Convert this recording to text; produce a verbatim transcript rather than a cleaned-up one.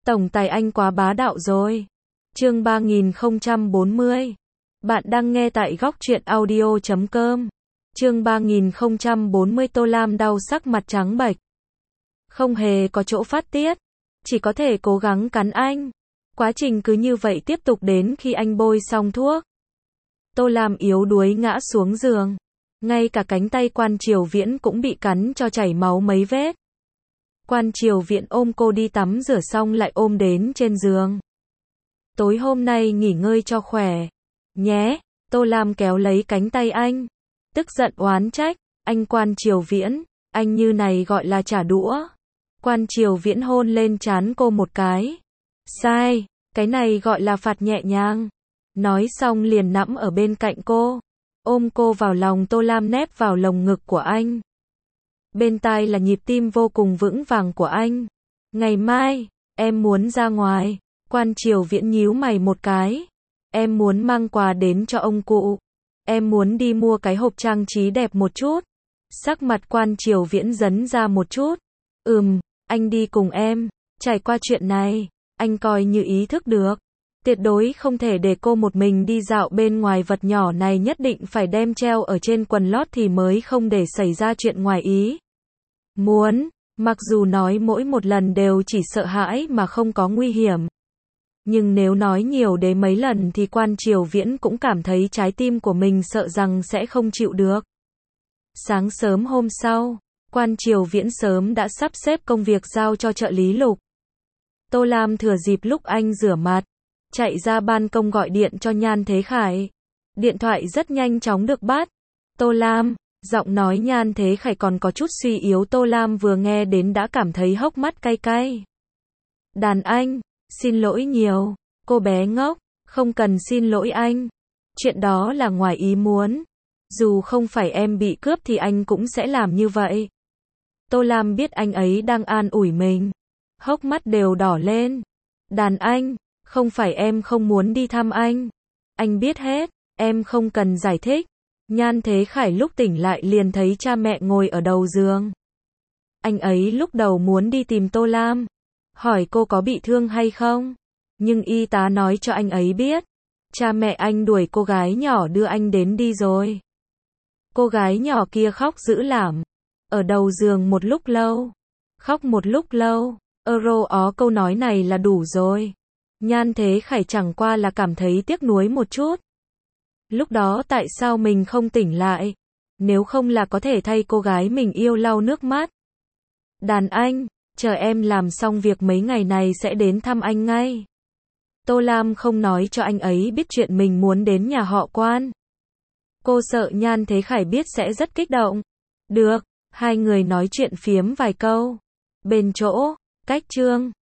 Tổng tài anh quá bá đạo rồi. Chương ba nghìn không trăm bốn mươi. Bạn đang nghe tại góc truyện audio chấm com. Chương ba nghìn không trăm bốn mươi. Tô Lam đau sắc mặt trắng bệch. Không hề có chỗ phát tiết, chỉ có thể cố gắng cắn anh. Quá trình cứ như vậy tiếp tục đến khi anh bôi xong thuốc. Tô Lam yếu đuối ngã xuống giường. Ngay cả cánh tay Quan Triều Viễn cũng bị cắn cho chảy máu mấy vết. Quan Triều Viễn ôm cô đi tắm rửa xong lại ôm đến trên giường. Tối hôm nay nghỉ ngơi cho khỏe nhé. Tô Lam kéo lấy cánh tay anh, tức giận oán trách. Anh Quan Triều Viễn, anh như này gọi là trả đũa. Quan Triều Viễn hôn lên trán cô một cái. Sai, cái này gọi là phạt nhẹ nhàng. Nói xong liền nằm ở bên cạnh cô, ôm cô vào lòng. Tô Lam nép vào lồng ngực của anh. Bên tai là nhịp tim vô cùng vững vàng của anh. Ngày mai, em muốn ra ngoài. Quan Triều Viễn nhíu mày một cái. Em muốn mang quà đến cho ông cụ. Em muốn đi mua cái hộp trang trí đẹp một chút. Sắc mặt Quan Triều Viễn dấn ra một chút. Ừm, anh đi cùng em. Trải qua chuyện này, anh coi như ý thức được. Tuyệt đối không thể để cô một mình đi dạo bên ngoài. Vật nhỏ này nhất định phải đem treo ở trên quần lót thì mới không để xảy ra chuyện ngoài ý muốn. Mặc dù nói mỗi một lần đều chỉ sợ hãi mà không có nguy hiểm, nhưng nếu nói nhiều đến mấy lần thì Quan Triều Viễn cũng cảm thấy trái tim của mình sợ rằng sẽ không chịu được. Sáng sớm hôm sau, Quan Triều Viễn sớm đã sắp xếp công việc giao cho trợ lý Lục. Tô Lam thừa dịp lúc anh rửa mặt, chạy ra ban công gọi điện cho Nhan Thế Khải. Điện thoại rất nhanh chóng được bắt. Tô Lam, giọng nói Nhan Thế Khải còn có chút suy yếu. Tô Lam vừa nghe đến đã cảm thấy hốc mắt cay cay. Đàn anh, xin lỗi nhiều. Cô bé ngốc, không cần xin lỗi anh. Chuyện đó là ngoài ý muốn. Dù không phải em bị cướp thì anh cũng sẽ làm như vậy. Tô Lam biết anh ấy đang an ủi mình. Hốc mắt đều đỏ lên. Đàn anh, không phải em không muốn đi thăm anh. Anh biết hết, em không cần giải thích. Nhan Thế Khải lúc tỉnh lại liền thấy cha mẹ ngồi ở đầu giường. Anh ấy lúc đầu muốn đi tìm Tô Lam, hỏi cô có bị thương hay không. Nhưng y tá nói cho anh ấy biết, cha mẹ anh đuổi cô gái nhỏ đưa anh đến đi rồi. Cô gái nhỏ kia khóc dữ lắm. Ở đầu giường một lúc lâu. Khóc một lúc lâu. Euro ó câu nói này là đủ rồi. Nhan Thế Khải chẳng qua là cảm thấy tiếc nuối một chút. Lúc đó tại sao mình không tỉnh lại? Nếu không là có thể thay cô gái mình yêu lau nước mắt. Đàn anh, chờ em làm xong việc mấy ngày này sẽ đến thăm anh ngay. Tô Lam không nói cho anh ấy biết chuyện mình muốn đến nhà họ Quan. Cô sợ Nhan Thế Khải biết sẽ rất kích động. Được, hai người nói chuyện phiếm vài câu. Bên chỗ, cách Trương,